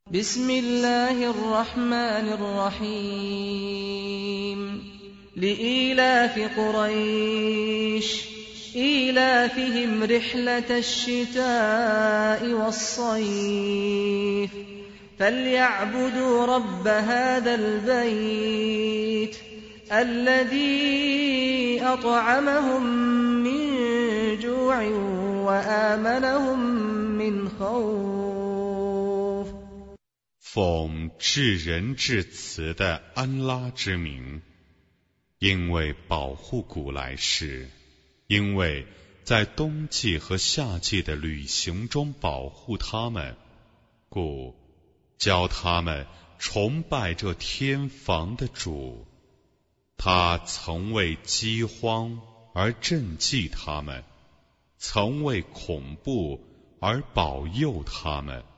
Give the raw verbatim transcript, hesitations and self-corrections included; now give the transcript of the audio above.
بسم الله الرحمن الرحيم لإيلاف قريش إيلافهم رحلة الشتاء والصيف فليعبدوا رب هذا البيت الذي أطعمهم من جوع وآمنهم من خوف。 奉至仁至慈的安拉之名，因为保护古来世，因为在冬季和夏季的旅行中保护他们，故教他们崇拜这天房的主。他曾为饥荒而赈济他们，曾为恐怖而保佑他们。